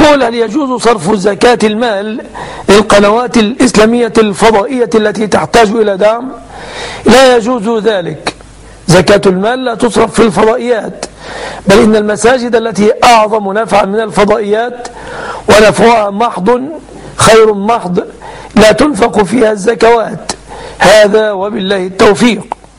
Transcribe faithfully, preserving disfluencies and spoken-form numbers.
يقول: هل يجوز صرف زكاة المال للقنوات الإسلامية الفضائية التي تحتاج إلى دعم؟ لا يجوز ذلك. زكاة المال لا تصرف في الفضائيات، بل إن المساجد التي أعظم نفعا من الفضائيات ونفعها محض خير محض لا تنفق فيها الزكوات. هذا وبالله التوفيق.